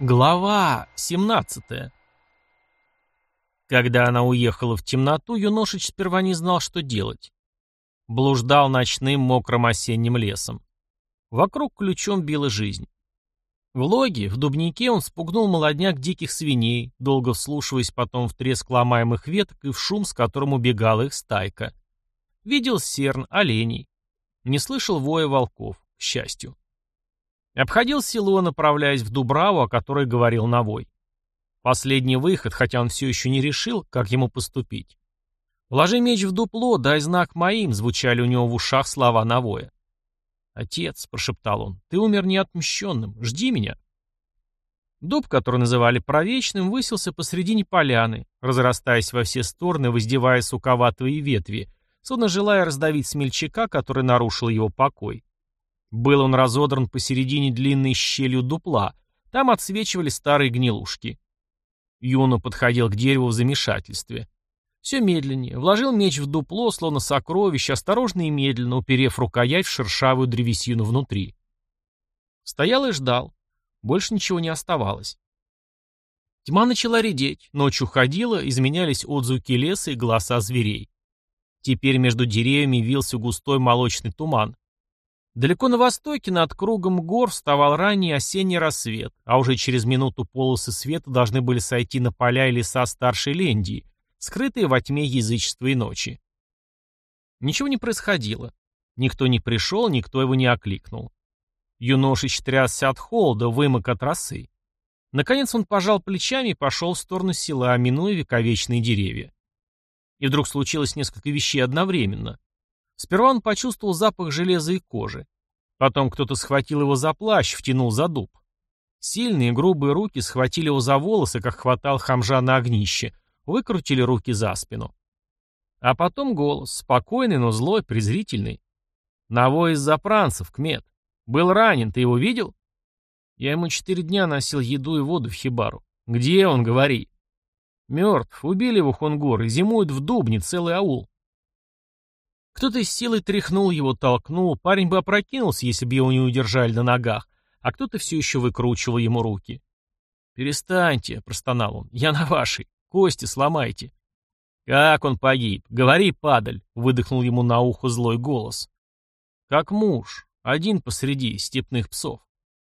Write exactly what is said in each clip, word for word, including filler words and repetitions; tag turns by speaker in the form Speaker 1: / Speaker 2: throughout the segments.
Speaker 1: Глава семнадцатая. Когда она уехала в темноту, Юношич сперва не знал, что делать. Блуждал ночным мокрым осенним лесом. Вокруг ключом била жизнь. В логе, в дубнике он спугнул молодняк диких свиней, долго вслушиваясь потом в треск ломаемых веток и в шум, с которым убегала их стайка. Видел серн, оленей. Не слышал воя волков, к счастью. Обходил село, направляясь в Дубраву, о которой говорил Навой. Последний выход, хотя он все еще не решил, как ему поступить. «Вложи меч в дупло, дай знак моим», звучали у него в ушах слова Навоя. «Отец», — прошептал он, — «ты умер неотмщенным, жди меня». Дуб, который называли Провечным, высился посредине поляны, разрастаясь во все стороны, воздевая суковатые ветви, словно желая раздавить смельчака, который нарушил его покой. Был он разодран посередине длинной щелью дупла, там отсвечивали старые гнилушки. Юно подходил к дереву в замешательстве. Все медленнее, вложил меч в дупло, словно сокровище, осторожно и медленно, уперев рукоять в шершавую древесину внутри. Стоял и ждал. Больше ничего не оставалось. Тьма начала редеть, ночь уходила, изменялись отзвуки леса и голоса зверей. Теперь между деревьями вился густой молочный туман. Далеко на востоке над кругом гор вставал ранний осенний рассвет, а уже через минуту полосы света должны были сойти на поля и леса старшей Лендии, скрытые во тьме язычества и ночи. Ничего не происходило. Никто не пришел, никто его не окликнул. Юношич трясся от холода, вымок от росы. Наконец он пожал плечами и пошел в сторону села, минуя вековечные деревья. И вдруг случилось несколько вещей одновременно. Сперва он почувствовал запах железа и кожи. Потом кто-то схватил его за плащ, втянул за дуб. Сильные грубые руки схватили его за волосы, как хватал хомжа на огнище, выкрутили руки за спину. А потом голос, спокойный, но злой, презрительный. «Навой из запранцев, кмет. Был ранен, ты его видел?» «Я ему четыре дня носил еду и воду в хибару». «Где он, говори?» «Мертв. Убили его хунгоры. Зимует в Дубне целый аул». Кто-то с силой тряхнул его, толкнул, парень бы опрокинулся, если бы его не удержали на ногах, а кто-то все еще выкручивал ему руки. «Перестаньте», — простонал он, — «я на вашей, кости сломайте». «Как он погиб? Говори, падаль», — выдохнул ему на ухо злой голос. «Как муж, один посреди степных псов».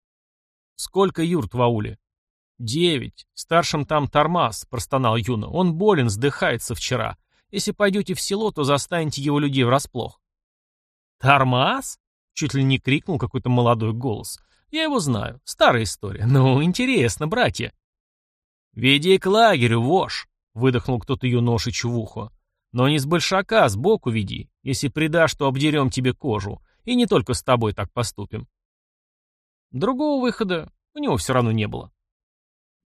Speaker 1: «Сколько юрт в ауле?» «Девять. Старшим там Тормаз», — простонал Юна, — «он болен, сдыхается вчера. Если пойдете в село, то застанете его людей врасплох». «Тормаз?» — чуть ли не крикнул какой-то молодой голос. «Я его знаю. Старая история. Ну, интересно, братья». «Веди к лагерю, вошь!» — выдохнул кто-то Юношичу в ухо. «Но не с большака, сбоку веди. Если предашь, то обдерем тебе кожу. И не только с тобой так поступим». Другого выхода у него все равно не было.